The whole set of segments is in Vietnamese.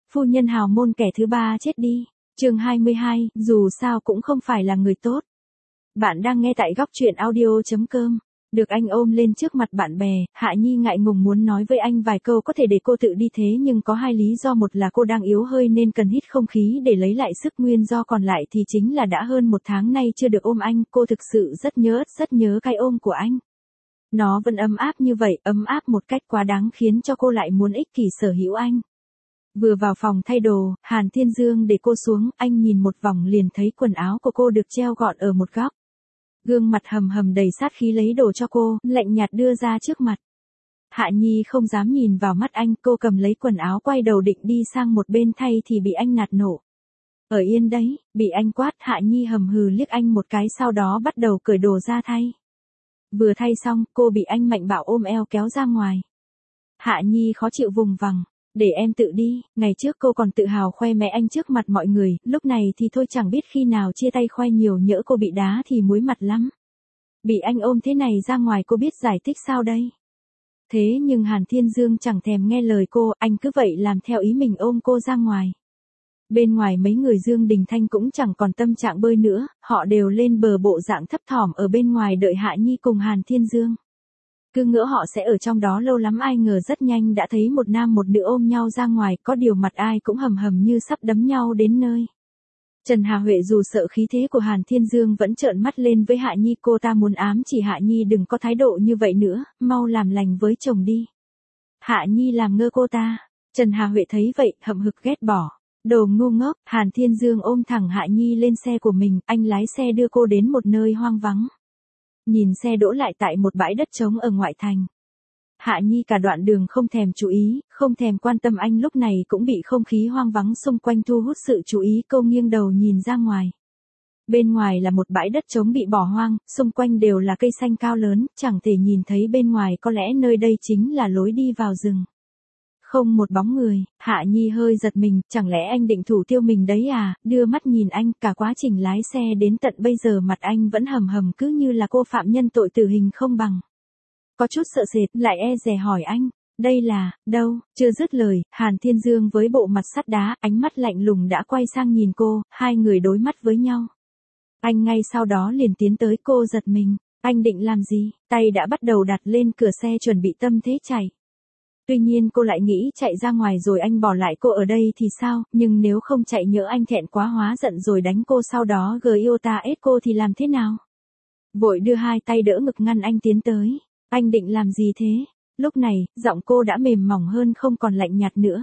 phu nhân hào môn kẻ thứ ba chết đi. Chương 22, dù sao cũng không phải là người tốt. Bạn đang nghe tại góc truyện audio.com. Được anh ôm lên trước mặt bạn bè, Hạ Nhi ngại ngùng muốn nói với anh vài câu có thể để cô tự đi thế nhưng có hai lý do, một là cô đang yếu hơi nên cần hít không khí để lấy lại sức, nguyên do còn lại thì chính là đã hơn 1 tháng nay chưa được ôm anh, cô thực sự rất nhớ cái ôm của anh. Nó vẫn ấm áp như vậy, ấm áp một cách quá đáng khiến cho cô lại muốn ích kỷ sở hữu anh. Vừa vào phòng thay đồ, Hàn Thiên Dương để cô xuống, anh nhìn một vòng liền thấy quần áo của cô được treo gọn ở một góc. Gương mặt hầm đầy sát khí lấy đồ cho cô, lạnh nhạt đưa ra trước mặt. Hạ Nhi không dám nhìn vào mắt anh, cô cầm lấy quần áo quay đầu định đi sang một bên thay thì bị anh nạt nổ. Ở yên đấy, bị anh quát, Hạ Nhi hầm hừ liếc anh một cái sau đó bắt đầu cởi đồ ra thay. Vừa thay xong, cô bị anh mạnh bạo ôm eo kéo ra ngoài. Hạ Nhi khó chịu vùng vằng. Để em tự đi, ngày trước cô còn tự hào khoe mẽ anh trước mặt mọi người, lúc này thì thôi chẳng biết khi nào chia tay khoe nhiều, nhỡ cô bị đá thì muối mặt lắm. Bị anh ôm thế này ra ngoài cô biết giải thích sao đây? Thế nhưng Hàn Thiên Dương chẳng thèm nghe lời cô, anh cứ vậy làm theo ý mình ôm cô ra ngoài. Bên ngoài mấy người Dương Đình Thanh cũng chẳng còn tâm trạng bơi nữa, họ đều lên bờ bộ dạng thấp thỏm ở bên ngoài đợi Hạ Nhi cùng Hàn Thiên Dương. Cứ ngỡ họ sẽ ở trong đó lâu lắm, ai ngờ rất nhanh đã thấy một nam một nữ ôm nhau ra ngoài, có điều mặt ai cũng hầm như sắp đấm nhau đến nơi. Trần Hà Huệ dù sợ khí thế của Hàn Thiên Dương vẫn trợn mắt lên với Hạ Nhi, cô ta muốn ám chỉ Hạ Nhi đừng có thái độ như vậy nữa, mau làm lành với chồng đi. Hạ Nhi làm ngơ cô ta. Trần Hà Huệ thấy vậy, hậm hực ghét bỏ. Đồ ngu ngốc. Hàn Thiên Dương ôm thẳng Hạ Nhi lên xe của mình, anh lái xe đưa cô đến một nơi hoang vắng. Nhìn xe đỗ lại tại một bãi đất trống ở ngoại thành. Hạ Nhi cả đoạn đường không thèm chú ý, không thèm quan tâm anh, lúc này cũng bị không khí hoang vắng xung quanh thu hút sự chú ý, cô nghiêng đầu nhìn ra ngoài. Bên ngoài là một bãi đất trống bị bỏ hoang, xung quanh đều là cây xanh cao lớn, chẳng thể nhìn thấy bên ngoài, có lẽ nơi đây chính là lối đi vào rừng. Không một bóng người, Hạ Nhi hơi giật mình, chẳng lẽ anh định thủ tiêu mình đấy à, đưa mắt nhìn anh, cả quá trình lái xe đến tận bây giờ mặt anh vẫn hầm cứ như là cô phạm nhân tội tử hình không bằng. Có chút sợ sệt, lại e dè hỏi anh, đây là, đâu, chưa dứt lời, Hàn Thiên Dương với bộ mặt sắt đá, ánh mắt lạnh lùng đã quay sang nhìn cô, hai người đối mắt với nhau. Anh ngay sau đó liền tiến tới, cô giật mình, anh định làm gì, tay đã bắt đầu đặt lên cửa xe chuẩn bị tâm thế chạy. Tuy nhiên cô lại nghĩ chạy ra ngoài rồi anh bỏ lại cô ở đây thì sao, nhưng nếu không chạy nhỡ anh thẹn quá hóa giận rồi đánh cô sau đó GIOTA cô thì làm thế nào? Vội đưa hai tay đỡ ngực ngăn anh tiến tới. Anh định làm gì thế? Lúc này, giọng cô đã mềm mỏng hơn, không còn lạnh nhạt nữa.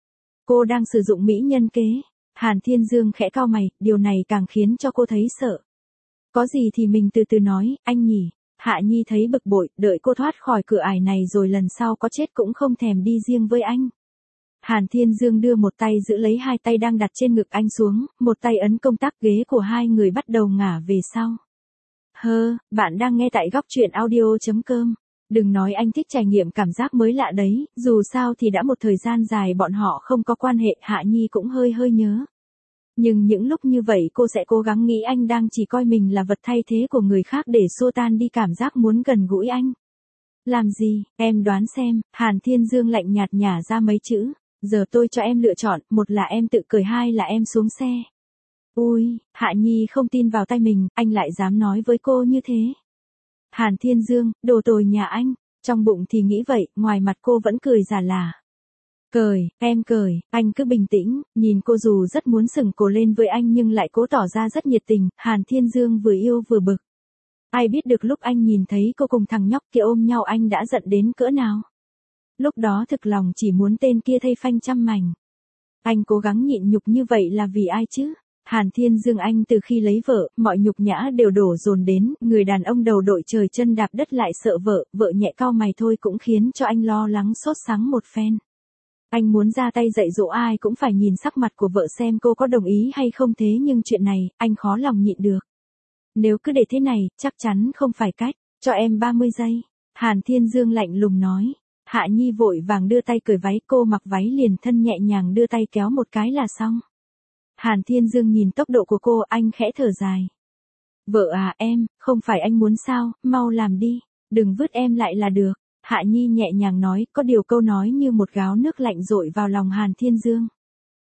Cô đang sử dụng mỹ nhân kế. Hàn Thiên Dương khẽ cau mày, điều này càng khiến cho cô thấy sợ. Có gì thì mình từ từ nói, anh nhỉ? Hạ Nhi thấy bực bội, đợi cô thoát khỏi cửa ải này rồi lần sau có chết cũng không thèm đi riêng với anh. Hàn Thiên Dương đưa một tay giữ lấy hai tay đang đặt trên ngực anh xuống, một tay ấn công tắc ghế của hai người bắt đầu ngả về sau. Bạn đang nghe tại góc truyện audio.com. Đừng nói anh thích trải nghiệm cảm giác mới lạ đấy, dù sao thì đã một thời gian dài bọn họ không có quan hệ, Hạ Nhi cũng hơi nhớ. Nhưng những lúc như vậy cô sẽ cố gắng nghĩ anh đang chỉ coi mình là vật thay thế của người khác để xua tan đi cảm giác muốn gần gũi anh. Làm gì, em đoán xem, Hàn Thiên Dương lạnh nhạt nhả ra mấy chữ, giờ tôi cho em lựa chọn, một là em tự cởi, hai là em xuống xe. Ui, Hạ Nhi không tin vào tay mình, anh lại dám nói với cô như thế. Hàn Thiên Dương, đồ tồi nhà anh, trong bụng thì nghĩ vậy, ngoài mặt cô vẫn cười giả lả. Cởi, em cởi, anh cứ bình tĩnh, nhìn cô dù rất muốn sừng cổ lên với anh nhưng lại cố tỏ ra rất nhiệt tình, Hàn Thiên Dương vừa yêu vừa bực. Ai biết được lúc anh nhìn thấy cô cùng thằng nhóc kia ôm nhau anh đã giận đến cỡ nào. Lúc đó thực lòng chỉ muốn tên kia thay phanh trăm mảnh. Anh cố gắng nhịn nhục như vậy là vì ai chứ? Hàn Thiên Dương anh từ khi lấy vợ, mọi nhục nhã đều đổ dồn đến, người đàn ông đầu đội trời chân đạp đất lại sợ vợ nhẹ cau mày thôi cũng khiến cho anh lo lắng sốt sắng một phen. Anh muốn ra tay dạy dỗ ai cũng phải nhìn sắc mặt của vợ xem cô có đồng ý hay không, thế nhưng chuyện này, anh khó lòng nhịn được. Nếu cứ để thế này, chắc chắn không phải cách, cho em 30 giây. Hàn Thiên Dương lạnh lùng nói. Hạ Nhi vội vàng đưa tay cởi váy, cô mặc váy liền thân nhẹ nhàng đưa tay kéo một cái là xong. Hàn Thiên Dương nhìn tốc độ của cô, anh khẽ thở dài. Vợ à em, không phải anh muốn sao, mau làm đi, đừng vứt em lại là được. Hạ Nhi nhẹ nhàng nói, có điều câu nói như một gáo nước lạnh dội vào lòng Hàn Thiên Dương.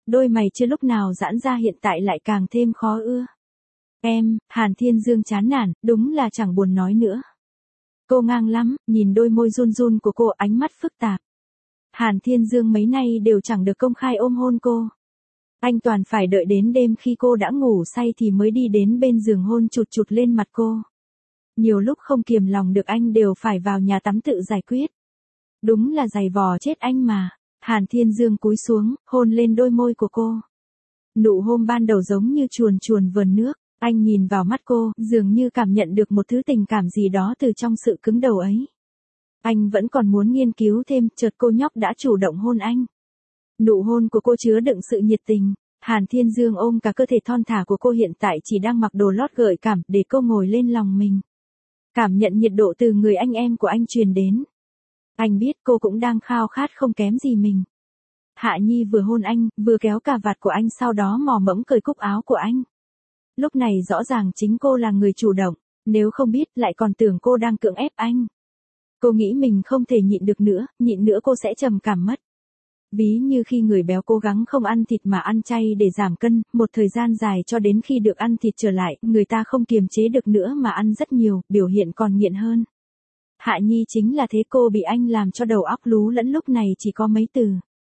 Đôi mày chưa lúc nào giãn ra hiện tại lại càng thêm khó ưa. Em, Hàn Thiên Dương chán nản, đúng là chẳng buồn nói nữa. Cô ngang lắm, nhìn đôi môi run run của cô, ánh mắt phức tạp. Hàn Thiên Dương mấy nay đều chẳng được công khai ôm hôn cô. Anh toàn phải đợi đến đêm khi cô đã ngủ say thì mới đi đến bên giường hôn chụt chụt lên mặt cô. Nhiều lúc không kiềm lòng được anh đều phải vào nhà tắm tự giải quyết. Đúng là giày vò chết anh mà. Hàn Thiên Dương cúi xuống, hôn lên đôi môi của cô. Nụ hôn ban đầu giống như chuồn chuồn vờn nước. Anh nhìn vào mắt cô, dường như cảm nhận được một thứ tình cảm gì đó từ trong sự cứng đầu ấy. Anh vẫn còn muốn nghiên cứu thêm, chợt cô nhóc đã chủ động hôn anh. Nụ hôn của cô chứa đựng sự nhiệt tình. Hàn Thiên Dương ôm cả cơ thể thon thả của cô, hiện tại chỉ đang mặc đồ lót gợi cảm để cô ngồi lên lòng mình. Cảm nhận nhiệt độ từ người anh em của anh truyền đến. Anh biết cô cũng đang khao khát không kém gì mình. Hạ Nhi vừa hôn anh, vừa kéo cà vạt của anh, sau đó mò mẫm cởi cúc áo của anh. Lúc này rõ ràng chính cô là người chủ động, nếu không biết lại còn tưởng cô đang cưỡng ép anh. Cô nghĩ mình không thể nhịn nữa cô sẽ trầm cảm mất. Ví như khi người béo cố gắng không ăn thịt mà ăn chay để giảm cân, một thời gian dài cho đến khi được ăn thịt trở lại, người ta không kiềm chế được nữa mà ăn rất nhiều, biểu hiện còn nghiện hơn. Hạ Nhi chính là thế, cô bị anh làm cho đầu óc lú lẫn, lúc này chỉ có mấy từ.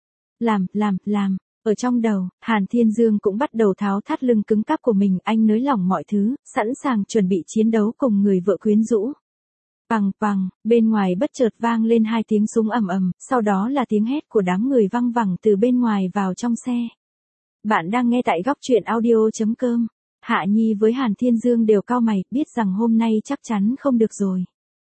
Làm. Ở trong đầu, Hàn Thiên Dương cũng bắt đầu tháo thắt lưng cứng cáp của mình, anh nới lỏng mọi thứ, sẵn sàng chuẩn bị chiến đấu cùng người vợ quyến rũ. Pằng, bên ngoài bất chợt vang lên 2 tiếng súng ầm ầm, sau đó là tiếng hét của đám người văng vẳng từ bên ngoài vào trong xe. Bạn đang nghe tại góc truyện audio.com. Hạ Nhi với Hàn Thiên Dương đều cau mày, biết rằng hôm nay chắc chắn không được rồi.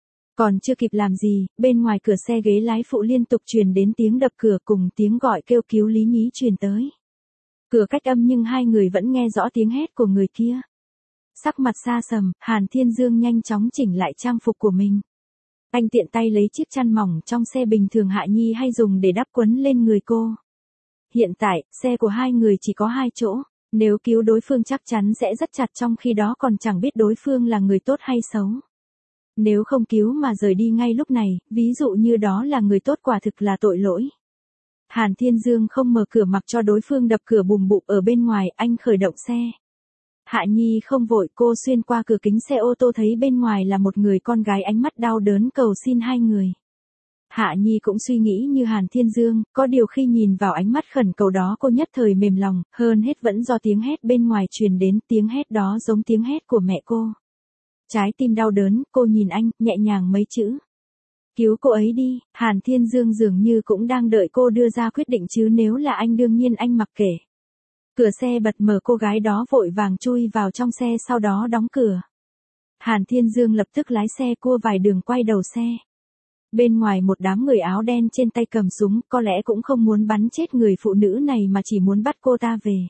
Còn chưa kịp làm gì, bên ngoài cửa xe ghế lái phụ liên tục truyền đến tiếng đập cửa cùng tiếng gọi kêu cứu Lý Nhí truyền tới. Cửa cách âm nhưng hai người vẫn nghe rõ tiếng hét của người kia. Sắc mặt xa sầm, Hàn Thiên Dương nhanh chóng chỉnh lại trang phục của mình. Anh tiện tay lấy chiếc chăn mỏng trong xe bình thường Hạ Nhi hay dùng để đắp quấn lên người cô. Hiện tại, xe của hai người chỉ có 2 chỗ. Nếu cứu đối phương chắc chắn sẽ rất chặt, trong khi đó còn chẳng biết đối phương là người tốt hay xấu. Nếu không cứu mà rời đi ngay lúc này, ví dụ như đó là người tốt, quả thực là tội lỗi. Hàn Thiên Dương không mở cửa mặc cho đối phương đập cửa bùm bụp ở bên ngoài, anh khởi động xe. Hạ Nhi không vội, cô xuyên qua cửa kính xe ô tô thấy bên ngoài là một người con gái, ánh mắt đau đớn cầu xin hai người. Hạ Nhi cũng suy nghĩ như Hàn Thiên Dương, có điều khi nhìn vào ánh mắt khẩn cầu đó cô nhất thời mềm lòng, hơn hết vẫn do tiếng hét bên ngoài truyền đến, tiếng hét đó giống tiếng hét của mẹ cô. Trái tim đau đớn, cô nhìn anh, nhẹ nhàng mấy chữ. Cứu cô ấy đi. Hàn Thiên Dương dường như cũng đang đợi cô đưa ra quyết định chứ nếu là anh đương nhiên anh mặc kệ. Cửa xe bật mở, cô gái đó vội vàng chui vào trong xe sau đó đóng cửa. Hàn Thiên Dương lập tức lái xe cua vài đường quay đầu xe. Bên ngoài một đám người áo đen trên tay cầm súng, có lẽ cũng không muốn bắn chết người phụ nữ này mà chỉ muốn bắt cô ta về.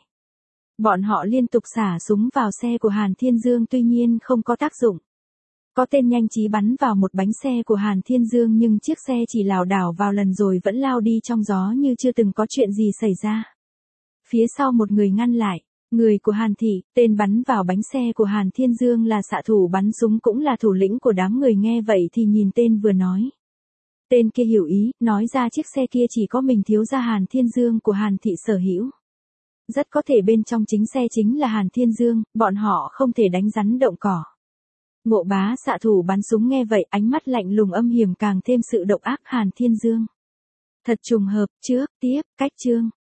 Bọn họ liên tục xả súng vào xe của Hàn Thiên Dương, tuy nhiên không có tác dụng. Có tên nhanh trí bắn vào một bánh xe của Hàn Thiên Dương nhưng chiếc xe chỉ lảo đảo vào lần rồi vẫn lao đi trong gió như chưa từng có chuyện gì xảy ra. Phía sau một người ngăn lại, người của Hàn Thị, tên bắn vào bánh xe của Hàn Thiên Dương là xạ thủ bắn súng cũng là thủ lĩnh của đám người, nghe vậy thì nhìn tên vừa nói. Tên kia hiểu ý, nói ra chiếc xe kia chỉ có mình thiếu gia Hàn Thiên Dương của Hàn Thị sở hữu. Rất có thể bên trong chính xe chính là Hàn Thiên Dương, bọn họ không thể đánh rắn động cỏ. Ngộ Bá xạ thủ bắn súng nghe vậy, ánh mắt lạnh lùng âm hiểm càng thêm sự độc ác Hàn Thiên Dương. Thật trùng hợp, trước, tiếp, cách chương.